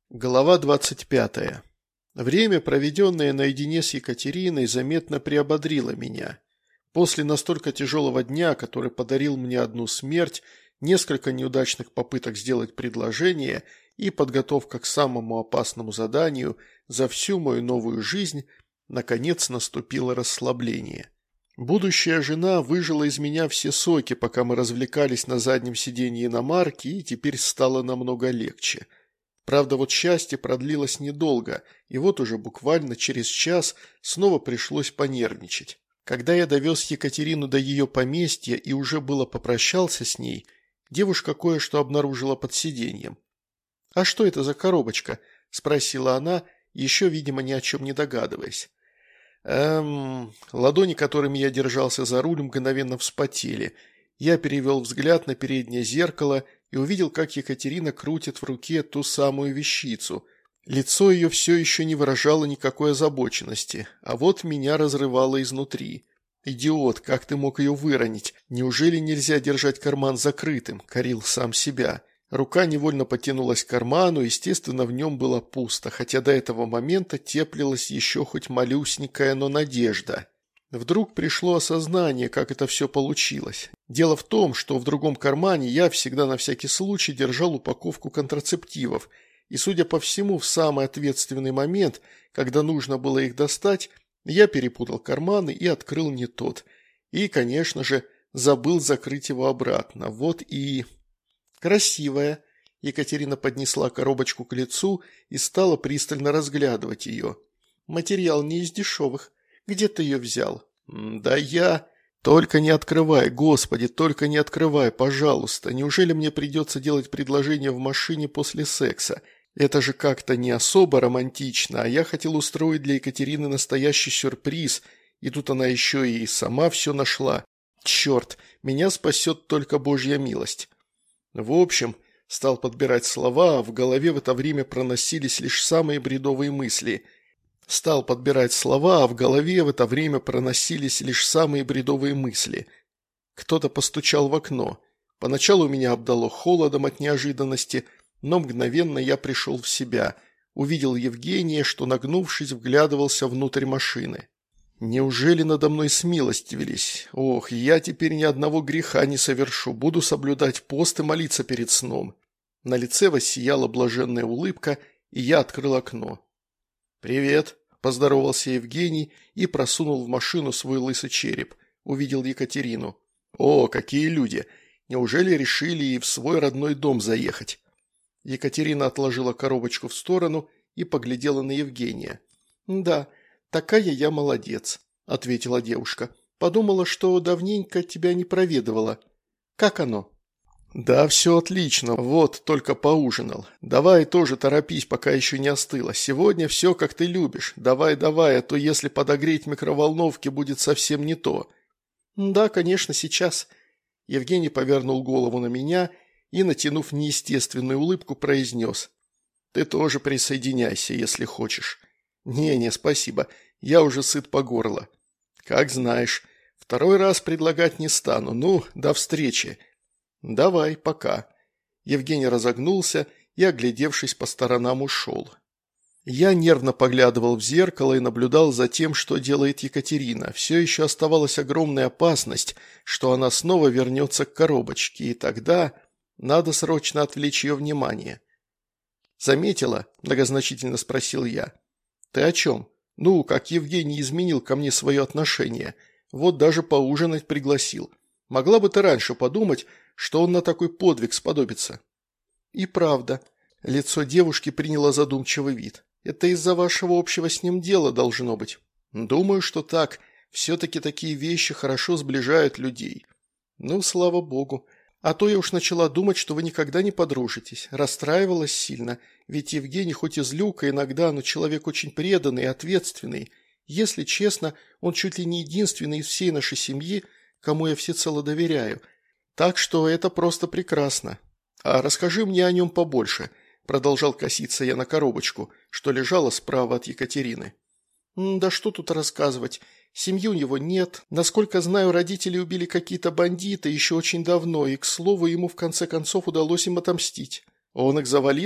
Глава 25. Время, проведенное наедине с Екатериной, заметно приободрило меня. После настолько тяжелого дня, который подарил мне одну смерть, несколько неудачных попыток сделать предложение и подготовка к самому опасному заданию за всю мою новую жизнь, наконец наступило расслабление. Будущая жена выжила из меня все соки, пока мы развлекались на заднем сиденье иномарки, и теперь стало намного легче. Правда, вот счастье продлилось недолго, и вот уже буквально через час снова пришлось понервничать. Когда я довез Екатерину до ее поместья и уже было попрощался с ней, девушка кое-что обнаружила под сиденьем. «А что это за коробочка?» – спросила она, еще, видимо, ни о чем не догадываясь. Ладони, которыми я держался за руль, мгновенно вспотели. Я перевел взгляд на переднее зеркало и увидел, как Екатерина крутит в руке ту самую вещицу. Лицо ее все еще не выражало никакой озабоченности, а вот меня разрывало изнутри. «Идиот, как ты мог ее выронить? Неужели нельзя держать карман закрытым?» – корил сам себя. Рука невольно потянулась к карману, естественно, в нем было пусто, хотя до этого момента теплилась еще хоть малюсенькая, но надежда. Вдруг пришло осознание, как это все получилось. Дело в том, что в другом кармане я всегда на всякий случай держал упаковку контрацептивов, и, судя по всему, в самый ответственный момент, когда нужно было их достать, я перепутал карманы и открыл не тот. И, конечно же, забыл закрыть его обратно. Вот и... «Красивая!» Екатерина поднесла коробочку к лицу и стала пристально разглядывать ее. «Материал не из дешевых. Где ты ее взял?» «Да я...» «Только не открывай, Господи, только не открывай, пожалуйста. Неужели мне придется делать предложение в машине после секса? Это же как-то не особо романтично, а я хотел устроить для Екатерины настоящий сюрприз, и тут она еще и сама все нашла. Черт, меня спасет только Божья милость». В общем, стал подбирать слова, а в голове в это время проносились лишь самые бредовые мысли. Кто-то постучал в окно. Поначалу меня обдало холодом от неожиданности, но мгновенно я пришел в себя. Увидел Евгения, что, нагнувшись, вглядывался внутрь машины. Неужели надо мной смилостивились? Ох, я теперь ни одного греха не совершу, буду соблюдать пост и молиться перед сном. На лице воссияла блаженная улыбка, и я открыл окно. «Привет», – поздоровался Евгений и просунул в машину свой лысый череп. Увидел Екатерину. «О, какие люди! Неужели решили и в свой родной дом заехать?» Екатерина отложила коробочку в сторону и поглядела на Евгения. «Да, такая я молодец», – ответила девушка. «Подумала, что давненько тебя не проведывала. Как оно?» «Да, все отлично. Вот, только поужинал. Давай тоже торопись, пока еще не остыло. Сегодня все, как ты любишь. Давай, а то если подогреть в микроволновке, будет совсем не то». «Да, конечно, сейчас». Евгений повернул голову на меня и, натянув неестественную улыбку, произнес. «Ты тоже присоединяйся, если хочешь». «Не, спасибо. Я уже сыт по горло». «Как знаешь. Второй раз предлагать не стану. Ну, до встречи». «Давай, пока». Евгений разогнулся и, оглядевшись по сторонам, ушел. Я нервно поглядывал в зеркало и наблюдал за тем, что делает Екатерина. Все еще оставалась огромная опасность, что она снова вернется к коробочке, и тогда надо срочно отвлечь ее внимание. «Заметила?» – многозначительно спросил я. «Ты о чем? Ну, как Евгений изменил ко мне свое отношение. Вот даже поужинать пригласил. Могла бы ты раньше подумать, что он на такой подвиг сподобится». «И правда». Лицо девушки приняло задумчивый вид. «Это из-за вашего общего с ним дела должно быть». «Думаю, что так. Все-таки такие вещи хорошо сближают людей». «Ну, слава богу. А то я уж начала думать, что вы никогда не подружитесь. Расстраивалась сильно. Ведь Евгений хоть и злюка иногда, но человек очень преданный и ответственный. Если честно, он чуть ли не единственный из всей нашей семьи, кому я всецело доверяю. Так что это просто прекрасно. А расскажи мне о нем побольше», – продолжал коситься я на коробочку, что лежала справа от Екатерины. «Да что тут рассказывать. Семьи у него нет. Насколько знаю, родители убили какие-то бандиты еще очень давно, и, к слову, ему в конце концов удалось им отомстить». «Он их завалил?»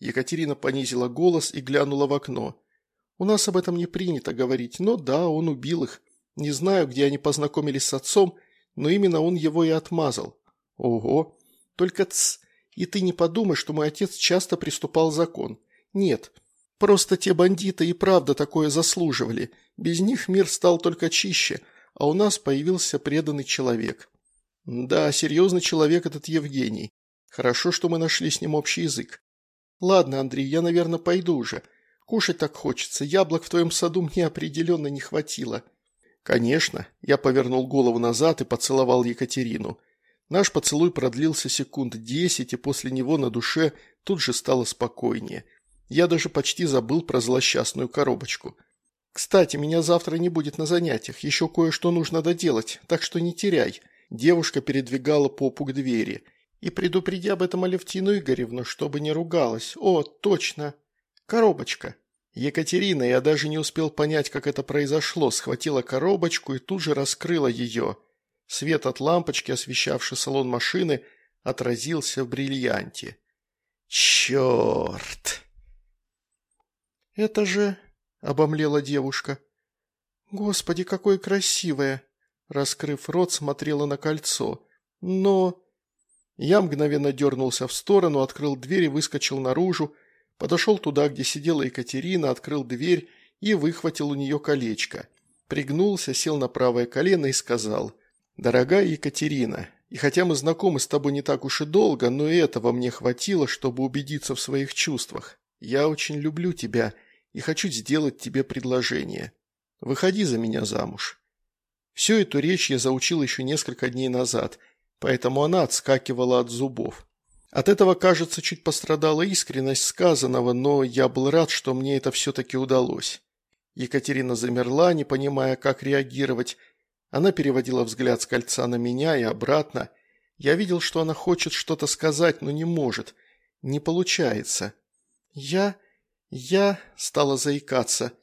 Екатерина понизила голос и глянула в окно. «У нас об этом не принято говорить, но да, он убил их. Не знаю, где они познакомились с отцом, но именно он его и отмазал». «Ого! Только и ты не подумай, что мой отец часто приступал закон. Нет, просто те бандиты и правда такое заслуживали. Без них мир стал только чище, а у нас появился преданный человек». «Да, серьезный человек этот Евгений. Хорошо, что мы нашли с ним общий язык. Ладно, Андрей, я, наверное, пойду уже. Кушать так хочется, яблок в твоем саду мне определенно не хватило». «Конечно». Я повернул голову назад и поцеловал Екатерину. Наш поцелуй продлился секунд 10, и после него на душе тут же стало спокойнее. Я даже почти забыл про злосчастную коробочку. «Кстати, меня завтра не будет на занятиях, еще кое-что нужно доделать, так что не теряй». Девушка передвигала попу к двери. «И предупреди об этом Алевтину Игоревну, чтобы не ругалась. О, точно! Коробочка!» Екатерина, я даже не успел понять, как это произошло, схватила коробочку и тут же раскрыла ее. Свет от лампочки, освещавший салон машины, отразился в бриллианте. «Черт!» «Это же...» – обомлела девушка. «Господи, какое красивое!» Раскрыв рот, смотрела на кольцо. «Но...» Я мгновенно дернулся в сторону, открыл дверь и выскочил наружу, подошел туда, где сидела Екатерина, открыл дверь и выхватил у нее колечко. Пригнулся, сел на правое колено и сказал: «Дорогая Екатерина, и хотя мы знакомы с тобой не так уж и долго, но и этого мне хватило, чтобы убедиться в своих чувствах. Я очень люблю тебя и хочу сделать тебе предложение. Выходи за меня замуж». Всю эту речь я заучил еще несколько дней назад, поэтому она отскакивала от зубов. От этого, кажется, чуть пострадала искренность сказанного, но я был рад, что мне это все-таки удалось. Екатерина замерла, не понимая, как реагировать. Она переводила взгляд с кольца на меня и обратно. Я видел, что она хочет что-то сказать, но не может. Не получается. Я стала заикаться.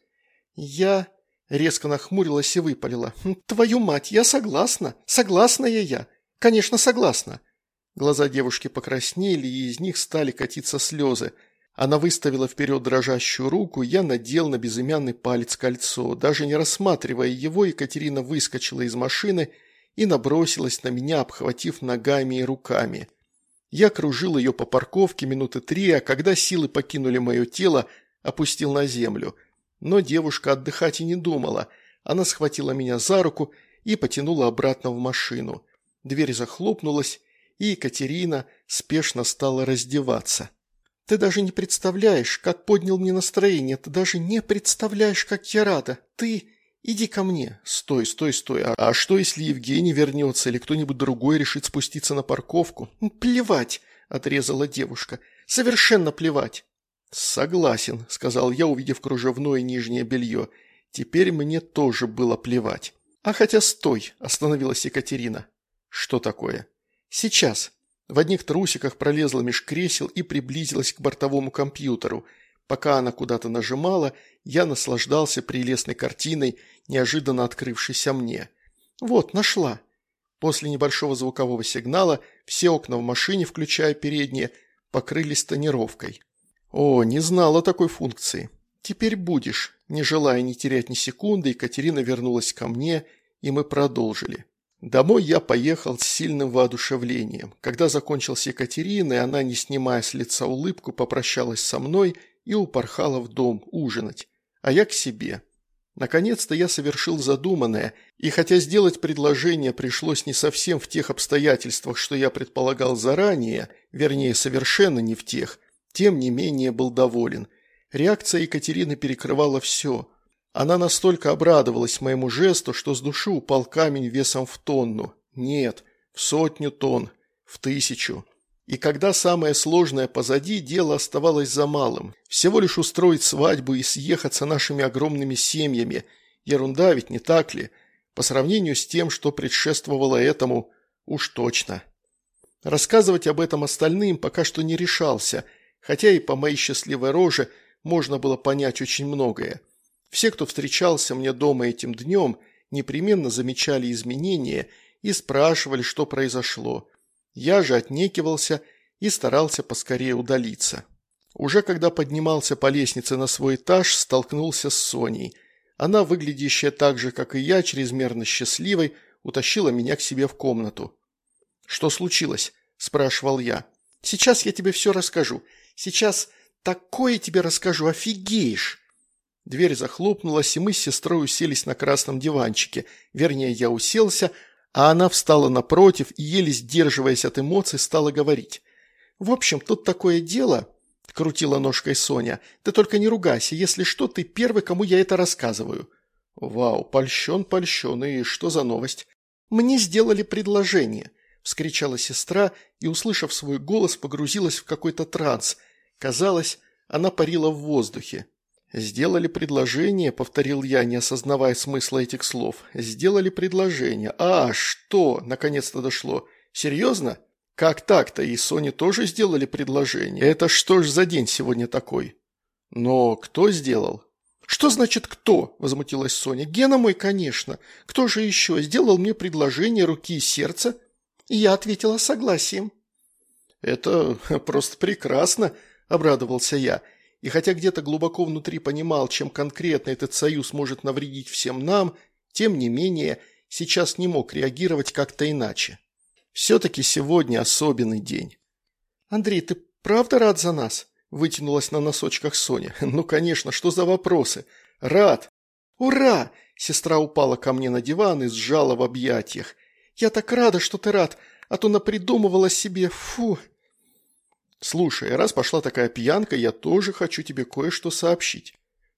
Резко нахмурилась и выпалила. «Твою мать, я согласна. Согласная я. Конечно, согласна». Глаза девушки покраснели, и из них стали катиться слезы. Она выставила вперед дрожащую руку, и я надел на безымянный палец кольцо. Даже не рассматривая его, Екатерина выскочила из машины и набросилась на меня, обхватив ногами и руками. Я кружил ее по парковке минуты 3, а когда силы покинули мое тело, опустил на землю. Но девушка отдыхать и не думала. Она схватила меня за руку и потянула обратно в машину. Дверь захлопнулась, и Екатерина спешно стала раздеваться. «Ты даже не представляешь, как поднял мне настроение. Ты даже не представляешь, как я рада. Ты... Иди ко мне». «Стой. А что, если Евгений вернется или кто-нибудь другой решит спуститься на парковку?» «Плевать», – отрезала девушка. «Совершенно плевать». «Согласен», – сказал я, увидев кружевное нижнее белье. Теперь мне тоже было плевать. «А хотя стой», – остановилась Екатерина. «Что такое?» «Сейчас». В одних трусиках пролезла меж кресел и приблизилась к бортовому компьютеру. Пока она куда-то нажимала, я наслаждался прелестной картиной, неожиданно открывшейся мне. «Вот, нашла». После небольшого звукового сигнала все окна в машине, включая передние, покрылись тонировкой. «О, не знала такой функции. Теперь будешь». Не желая не терять ни секунды, Екатерина вернулась ко мне, и мы продолжили. Домой я поехал с сильным воодушевлением. Когда закончил с Екатериной, она, не снимая с лица улыбку, попрощалась со мной и упорхала в дом ужинать, а я к себе. Наконец-то я совершил задуманное, и хотя сделать предложение пришлось не совсем в тех обстоятельствах, что я предполагал заранее, вернее, совершенно не в тех, тем не менее был доволен. Реакция Екатерины перекрывала все. Она настолько обрадовалась моему жесту, что с души упал камень весом в тонну. Нет, в 100 тонн, в 1000. И когда самое сложное позади, дело оставалось за малым. Всего лишь устроить свадьбу и съехаться нашими огромными семьями. Ерунда ведь, не так ли? По сравнению с тем, что предшествовало этому, уж точно. Рассказывать об этом остальным пока что не решался, хотя и по моей счастливой роже можно было понять очень многое. Все, кто встречался мне дома этим днем, непременно замечали изменения и спрашивали, что произошло. Я же отнекивался и старался поскорее удалиться. Уже когда поднимался по лестнице на свой этаж, столкнулся с Соней. Она, выглядящая так же, как и я, чрезмерно счастливой, утащила меня к себе в комнату. «Что случилось?» – спрашивал я. «Сейчас я тебе все расскажу. Сейчас такое тебе расскажу, офигеешь!» Дверь захлопнулась, и мы с сестрой уселись на красном диванчике. Вернее, я уселся, а она встала напротив и, еле сдерживаясь от эмоций, стала говорить. «В общем, тут такое дело...» – крутила ножкой Соня. «Ты только не ругайся. Если что, ты первый, кому я это рассказываю». «Вау, польщен, и что за новость?» «Мне сделали предложение», – вскричала сестра и, услышав свой голос, погрузилась в какой-то транс. Казалось, она парила в воздухе. «Сделали предложение», – повторил я, не осознавая смысла этих слов. «Сделали предложение. А, что?» – наконец-то дошло. «Серьезно? Как так-то? И Соне тоже сделали предложение? Это что ж за день сегодня такой?» «Но кто сделал?» «Что значит «кто»?» – возмутилась Соня. «Гена мой, конечно. Кто же еще? Сделал мне предложение руки и сердца?» И я ответила согласием. «Это просто прекрасно», – обрадовался я. И хотя где-то глубоко внутри понимал, чем конкретно этот союз может навредить всем нам, тем не менее сейчас не мог реагировать как-то иначе. Все-таки сегодня особенный день. «Андрей, ты правда рад за нас?» – вытянулась на носочках Соня. «Ну, конечно, что за вопросы? Рад!» «Ура!» – сестра упала ко мне на диван и сжала в объятиях. «Я так рада, что ты рад, а то напридумывала себе, фу!» «Слушай, раз пошла такая пьянка, я тоже хочу тебе кое-что сообщить».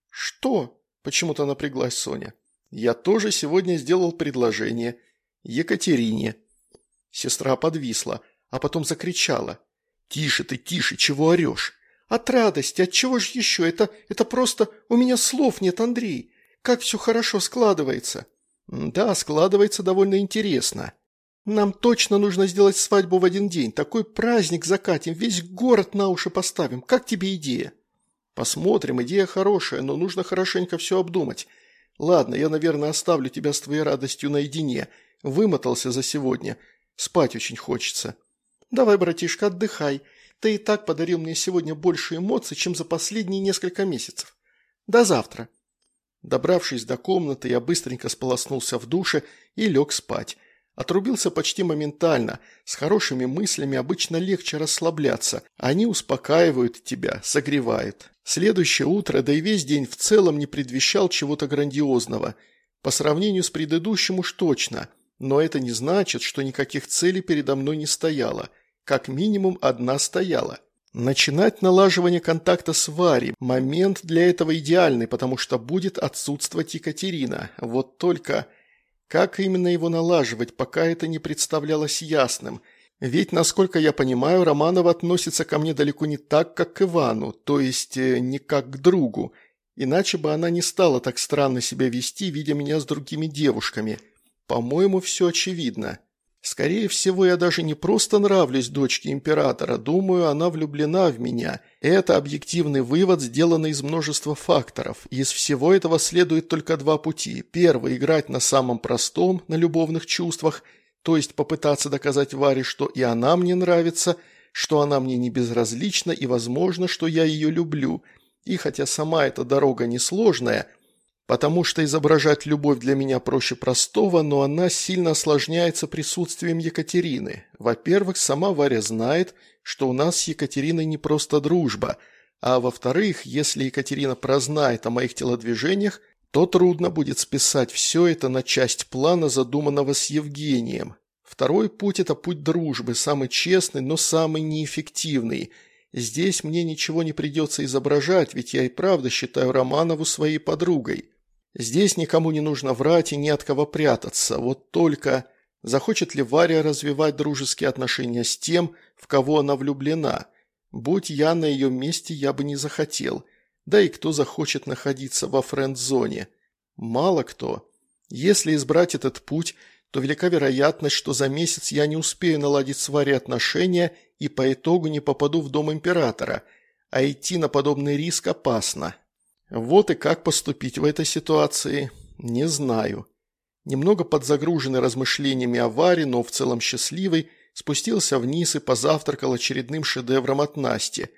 «Что?» – почему-то напряглась Соня. «Я тоже сегодня сделал предложение Екатерине». Сестра подвисла, а потом закричала. «Тише ты, тише, чего орешь?» «От радости, от чего же еще? Это просто... У меня слов нет, Андрей. Как все хорошо складывается». «Да, складывается довольно интересно». «Нам точно нужно сделать свадьбу в один день. Такой праздник закатим, весь город на уши поставим. Как тебе идея?» «Посмотрим, идея хорошая, но нужно хорошенько все обдумать. Ладно, я, наверное, оставлю тебя с твоей радостью наедине. Вымотался за сегодня. Спать очень хочется». «Давай, братишка, отдыхай. Ты и так подарил мне сегодня больше эмоций, чем за последние несколько месяцев. До завтра». Добравшись до комнаты, я быстренько сполоснулся в душе и лег спать. Отрубился почти моментально. С хорошими мыслями обычно легче расслабляться. Они успокаивают тебя, согревают. Следующее утро, да и весь день в целом не предвещал чего-то грандиозного. По сравнению с предыдущим уж точно. Но это не значит, что никаких целей передо мной не стояло. Как минимум одна стояла. Начинать налаживание контакта с Варей. Момент для этого идеальный, потому что будет отсутствовать Екатерина. Вот только... Как именно его налаживать, пока это не представлялось ясным. Ведь, насколько я понимаю, Романова относится ко мне далеко не так, как к Ивану, то есть не как к другу. Иначе бы она не стала так странно себя вести, видя меня с другими девушками. По-моему, все очевидно. Скорее всего, я даже не просто нравлюсь дочке императора, думаю, она влюблена в меня. Это объективный вывод, сделанный из множества факторов. Из всего этого следует только два пути. Первый – играть на самом простом, на любовных чувствах, то есть попытаться доказать Варе, что и она мне нравится, что она мне не безразлична и, возможно, что я ее люблю. И хотя сама эта дорога несложная – потому что изображать любовь для меня проще простого, но она сильно осложняется присутствием Екатерины. Во-первых, сама Варя знает, что у нас с Екатериной не просто дружба, а во-вторых, если Екатерина прознает о моих телодвижениях, то трудно будет списать все это на часть плана, задуманного с Евгением. Второй путь – это путь дружбы, самый честный, но самый неэффективный. Здесь мне ничего не придется изображать, ведь я и правда считаю Романову своей подругой. Здесь никому не нужно врать и не от кого прятаться, вот только захочет ли Варя развивать дружеские отношения с тем, в кого она влюблена? Будь я на ее месте, я бы не захотел. Да и кто захочет находиться во френд-зоне? Мало кто. Если избрать этот путь, то велика вероятность, что за месяц я не успею наладить с Варей отношения и по итогу не попаду в дом императора, а идти на подобный риск опасно. Вот и как поступить в этой ситуации, не знаю. Немного подзагруженный размышлениями о Варе, но в целом счастливый, спустился вниз и позавтракал очередным шедевром от Насти.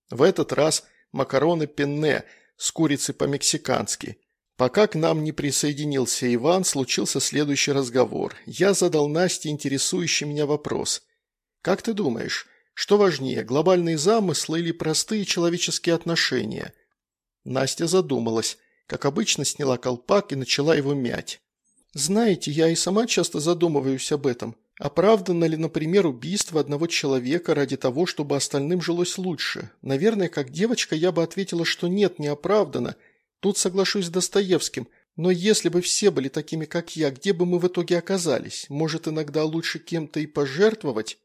В этот раз макароны пенне с курицей по-мексикански. Пока к нам не присоединился Иван, случился следующий разговор. Я задал Насте интересующий меня вопрос. «Как ты думаешь, что важнее, глобальные замыслы или простые человеческие отношения?» Настя задумалась, как обычно сняла колпак и начала его мять. «Знаете, я и сама часто задумываюсь об этом. Оправдано ли, например, убийство одного человека ради того, чтобы остальным жилось лучше? Наверное, как девочка я бы ответила, что нет, не оправдано. Тут соглашусь с Достоевским. Но если бы все были такими, как я, где бы мы в итоге оказались? Может, иногда лучше кем-то и пожертвовать?»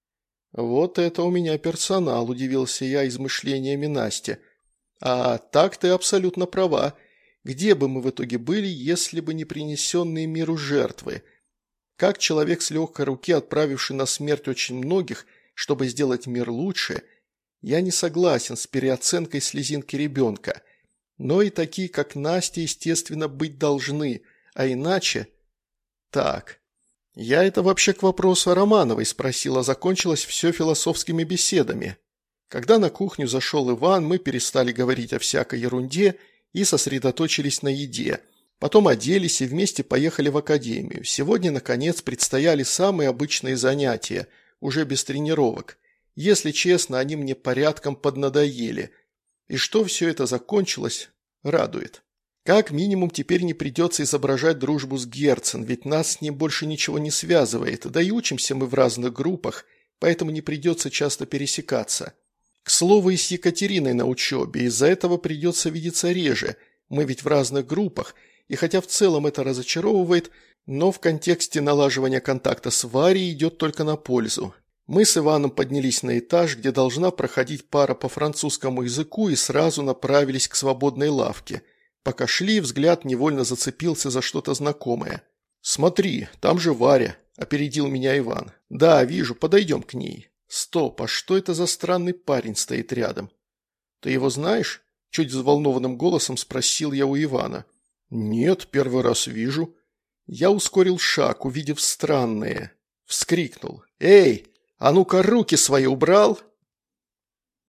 «Вот это у меня персонал», – удивился я измышлениями Насти. «А так ты абсолютно права. Где бы мы в итоге были, если бы не принесенные миру жертвы? Как человек с легкой руки, отправивший на смерть очень многих, чтобы сделать мир лучше, я не согласен с переоценкой слезинки ребенка. Но и такие, как Настя, естественно, быть должны, а иначе... Так, я это вообще к вопросу о Романовой спросила, закончилось все философскими беседами. Когда на кухню зашел Иван, мы перестали говорить о всякой ерунде и сосредоточились на еде. Потом оделись и вместе поехали в академию. Сегодня, наконец, предстояли самые обычные занятия, уже без тренировок. Если честно, они мне порядком поднадоели. И что все это закончилось, радует. Как минимум, теперь не придется изображать дружбу с Герцен, ведь нас с ним больше ничего не связывает, да и учимся мы в разных группах, поэтому не придется часто пересекаться. К слову, и с Екатериной на учебе, из-за этого придется видеться реже, мы ведь в разных группах, и хотя в целом это разочаровывает, но в контексте налаживания контакта с Варей идет только на пользу. Мы с Иваном поднялись на этаж, где должна проходить пара по французскому языку, и сразу направились к свободной лавке. Пока шли, взгляд невольно зацепился за что-то знакомое. «Смотри, там же Варя», – опередил меня Иван. «Да, вижу, подойдем к ней». «Стоп, а что это за странный парень стоит рядом?» «Ты его знаешь?» – чуть взволнованным голосом спросил я у Ивана. «Нет, первый раз вижу». Я ускорил шаг, увидев странное. Вскрикнул. «Эй, а ну-ка руки свои убрал!»